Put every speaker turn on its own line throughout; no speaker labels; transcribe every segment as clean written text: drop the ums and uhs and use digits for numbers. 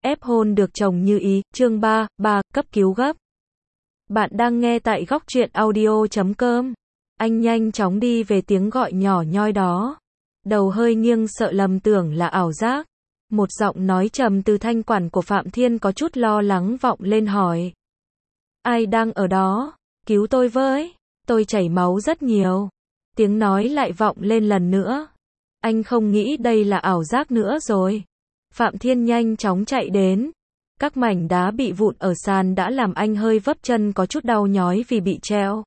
ép hôn được chồng như ý, chương 3, cấp cứu gấp. Bạn đang nghe tại góc truyện audio.com. Anh nhanh chóng đi về tiếng gọi nhỏ nhoi đó. Đầu hơi nghiêng sợ lầm tưởng là ảo giác. Một giọng nói trầm từ thanh quản của Phạm Thiên có chút lo lắng vọng lên hỏi. Ai đang ở đó? Cứu tôi với. Tôi chảy máu rất nhiều. Tiếng nói lại vọng lên lần nữa. Anh không nghĩ đây là ảo giác nữa rồi. Phạm Thiên nhanh chóng chạy đến. Các mảnh đá bị vụn ở sàn đã làm anh hơi vấp chân có chút đau nhói vì bị treo.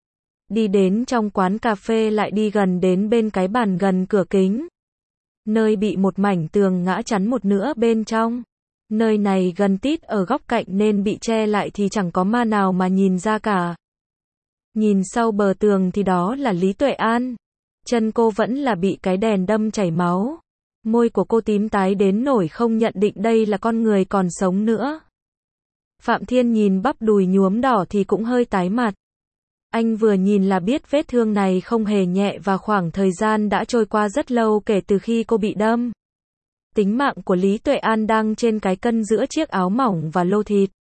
Đi đến trong quán cà phê lại đi gần đến bên cái bàn gần cửa kính. Nơi bị một mảnh tường ngã chắn một nửa bên trong. Nơi này gần tít ở góc cạnh nên bị che lại thì chẳng có ma nào mà nhìn ra cả. Nhìn sau bờ tường thì đó là Lý Tuệ An. Chân cô vẫn là bị cái đèn đâm chảy máu. Môi của cô tím tái đến nổi không nhận định đây là con người còn sống nữa. Phạm Thiên nhìn bắp đùi nhuốm đỏ thì cũng hơi tái mặt. Anh vừa nhìn là biết vết thương này không hề nhẹ và khoảng thời gian đã trôi qua rất lâu kể từ khi cô bị đâm. Tính mạng của Lý Tuệ An đang trên cái cân giữa chiếc áo mỏng và lô thịt.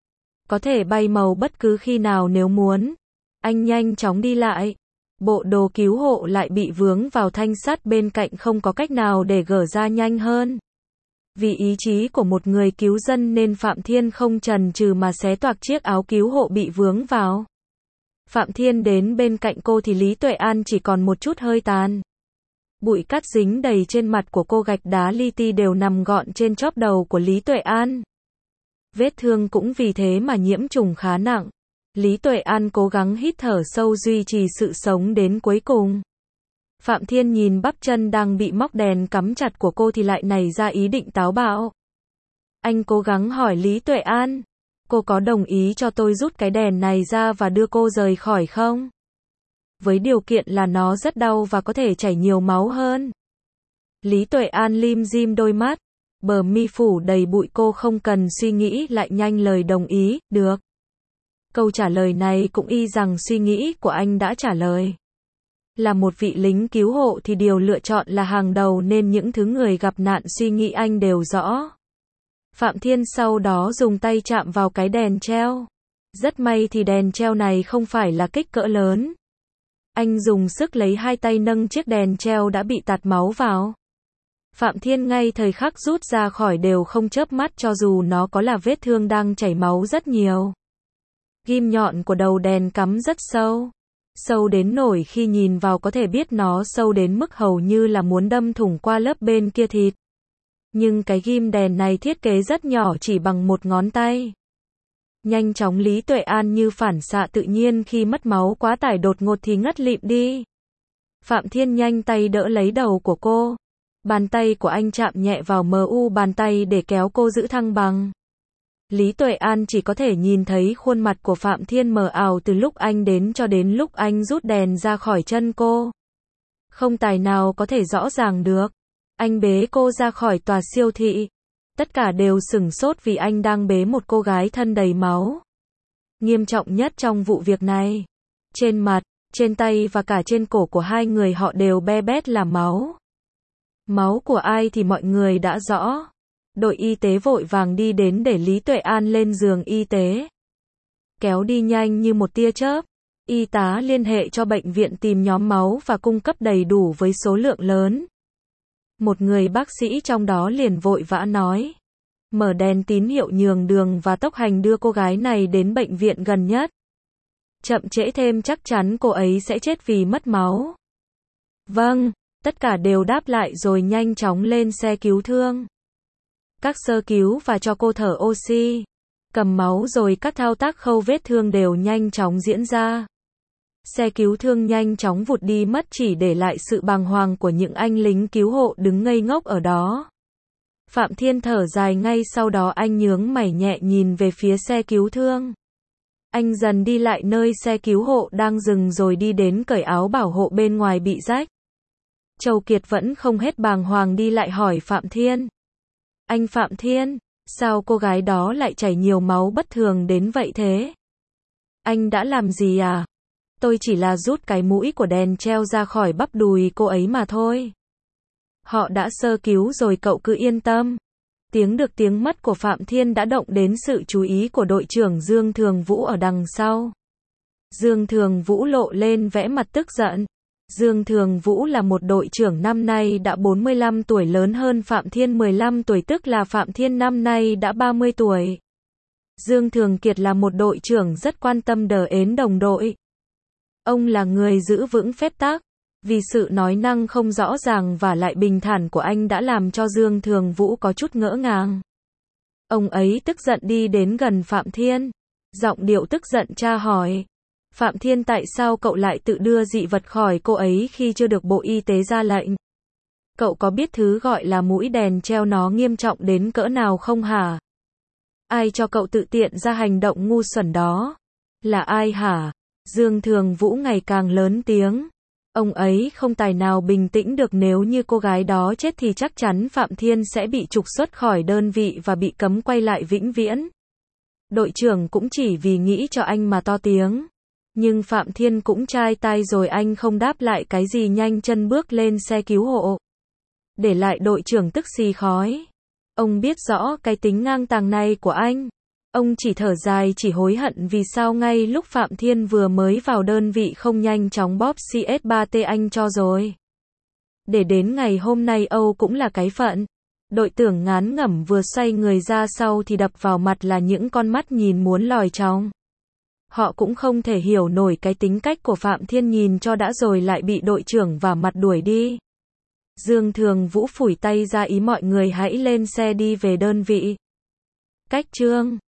Có thể bay màu bất cứ khi nào nếu muốn. Anh nhanh chóng đi lại. Bộ đồ cứu hộ lại bị vướng vào thanh sắt bên cạnh không có cách nào để gỡ ra nhanh hơn. Vì ý chí của một người cứu dân nên Phạm Thiên không chần chừ mà xé toạc chiếc áo cứu hộ bị vướng vào. Phạm Thiên đến bên cạnh cô thì Lý Tuệ An chỉ còn một chút hơi tàn. Bụi cát dính đầy trên mặt của cô, gạch đá li ti đều nằm gọn trên chóp đầu của Lý Tuệ An. Vết thương cũng vì thế mà nhiễm trùng khá nặng. Lý Tuệ An cố gắng hít thở sâu duy trì sự sống đến cuối cùng. Phạm Thiên nhìn bắp chân đang bị móc đèn cắm chặt của cô thì lại nảy ra ý định táo bạo. Anh cố gắng hỏi Lý Tuệ An, cô có đồng ý cho tôi rút cái đèn này ra và đưa cô rời khỏi không? Với điều kiện là nó rất đau và có thể chảy nhiều máu hơn. Lý Tuệ An lim dim đôi mắt, bờ mi phủ đầy bụi, cô không cần suy nghĩ lại nhanh lời đồng ý, được. Câu trả lời này cũng y rằng suy nghĩ của anh đã trả lời. Là một vị lính cứu hộ thì điều lựa chọn là hàng đầu nên những thứ người gặp nạn suy nghĩ anh đều rõ. Phạm Thiên sau đó dùng tay chạm vào cái đèn treo. Rất may thì đèn treo này không phải là kích cỡ lớn. Anh dùng sức lấy hai tay nâng chiếc đèn treo đã bị tạt máu vào. Phạm Thiên ngay thời khắc rút ra khỏi đều không chớp mắt cho dù nó có là vết thương đang chảy máu rất nhiều. Ghim nhọn của đầu đèn cắm rất sâu. Sâu đến nổi khi nhìn vào có thể biết nó sâu đến mức hầu như là muốn đâm thủng qua lớp bên kia thịt. Nhưng cái ghim đèn này thiết kế rất nhỏ chỉ bằng một ngón tay. Nhanh chóng Lý Tuệ An như phản xạ tự nhiên khi mất máu quá tải đột ngột thì ngất lịm đi. Phạm Thiên nhanh tay đỡ lấy đầu của cô. Bàn tay của anh chạm nhẹ vào mu bàn tay để kéo cô giữ thăng bằng. Lý Tuệ An chỉ có thể nhìn thấy khuôn mặt của Phạm Thiên mờ ảo từ lúc anh đến cho đến lúc anh rút đèn ra khỏi chân cô. Không tài nào có thể rõ ràng được. Anh bế cô ra khỏi tòa siêu thị. Tất cả đều sửng sốt vì anh đang bế một cô gái thân đầy máu. Nghiêm trọng nhất trong vụ việc này. Trên mặt, trên tay và cả trên cổ của hai người họ đều be bét là máu. Máu của ai thì mọi người đã rõ. Đội y tế vội vàng đi đến để Lý Tuệ An lên giường y tế. Kéo đi nhanh như một tia chớp. Y tá liên hệ cho bệnh viện tìm nhóm máu và cung cấp đầy đủ với số lượng lớn. Một người bác sĩ trong đó liền vội vã nói. Mở đèn tín hiệu nhường đường và tốc hành đưa cô gái này đến bệnh viện gần nhất. Chậm trễ thêm chắc chắn cô ấy sẽ chết vì mất máu. Vâng, tất cả đều đáp lại rồi nhanh chóng lên xe cứu thương. Các sơ cứu và cho cô thở oxy, cầm máu rồi các thao tác khâu vết thương đều nhanh chóng diễn ra. Xe cứu thương nhanh chóng vụt đi mất chỉ để lại sự bàng hoàng của những anh lính cứu hộ đứng ngây ngốc ở đó. Phạm Thiên thở dài ngay sau đó anh nhướng mày nhẹ nhìn về phía xe cứu thương. Anh dần đi lại nơi xe cứu hộ đang dừng rồi đi đến cởi áo bảo hộ bên ngoài bị rách. Châu Kiệt vẫn không hết bàng hoàng đi lại hỏi Phạm Thiên. Anh Phạm Thiên, sao cô gái đó lại chảy nhiều máu bất thường đến vậy thế? Anh đã làm gì à? Tôi chỉ là rút cái mũi của đèn treo ra khỏi bắp đùi cô ấy mà thôi. Họ đã sơ cứu rồi cậu cứ yên tâm. Tiếng mất của Phạm Thiên đã động đến sự chú ý của đội trưởng Dương Thường Vũ ở đằng sau. Dương Thường Vũ lộ lên vẻ mặt tức giận. Dương Thường Vũ là một đội trưởng năm nay đã 45 tuổi, lớn hơn Phạm Thiên 15 tuổi, tức là Phạm Thiên năm nay đã 30 tuổi. Dương Thường Kiệt là một đội trưởng rất quan tâm đến đồng đội. Ông là người giữ vững phép tắc. Vì sự nói năng không rõ ràng và lại bình thản của anh đã làm cho Dương Thường Vũ có chút ngỡ ngàng. Ông ấy tức giận đi đến gần Phạm Thiên. Giọng điệu tức giận tra hỏi. Phạm Thiên, tại sao cậu lại tự đưa dị vật khỏi cô ấy khi chưa được Bộ Y tế ra lệnh? Cậu có biết thứ gọi là mũi đèn treo nó nghiêm trọng đến cỡ nào không hả? Ai cho cậu tự tiện ra hành động ngu xuẩn đó? Là ai hả? Dương Thường Vũ ngày càng lớn tiếng. Ông ấy không tài nào bình tĩnh được, nếu như cô gái đó chết thì chắc chắn Phạm Thiên sẽ bị trục xuất khỏi đơn vị và bị cấm quay lại vĩnh viễn. Đội trưởng cũng chỉ vì nghĩ cho anh mà to tiếng. Nhưng Phạm Thiên cũng chai tai rồi, anh không đáp lại cái gì, nhanh chân bước lên xe cứu hộ. Để lại đội trưởng tức xì khói. Ông biết rõ cái tính ngang tàng này của anh. Ông chỉ thở dài, chỉ hối hận vì sao ngay lúc Phạm Thiên vừa mới vào đơn vị không nhanh chóng bóp CS3T anh cho rồi. Để đến ngày hôm nay Âu cũng là cái phận. Đội trưởng ngán ngẩm vừa xoay người ra sau thì đập vào mặt là những con mắt nhìn muốn lòi trong. Họ cũng không thể hiểu nổi cái tính cách của Phạm Thiên, nhìn cho đã rồi lại bị đội trưởng vả mặt đuổi đi. Dương Thường Vũ phủi tay ra ý mọi người hãy lên xe đi về đơn vị. Cách chương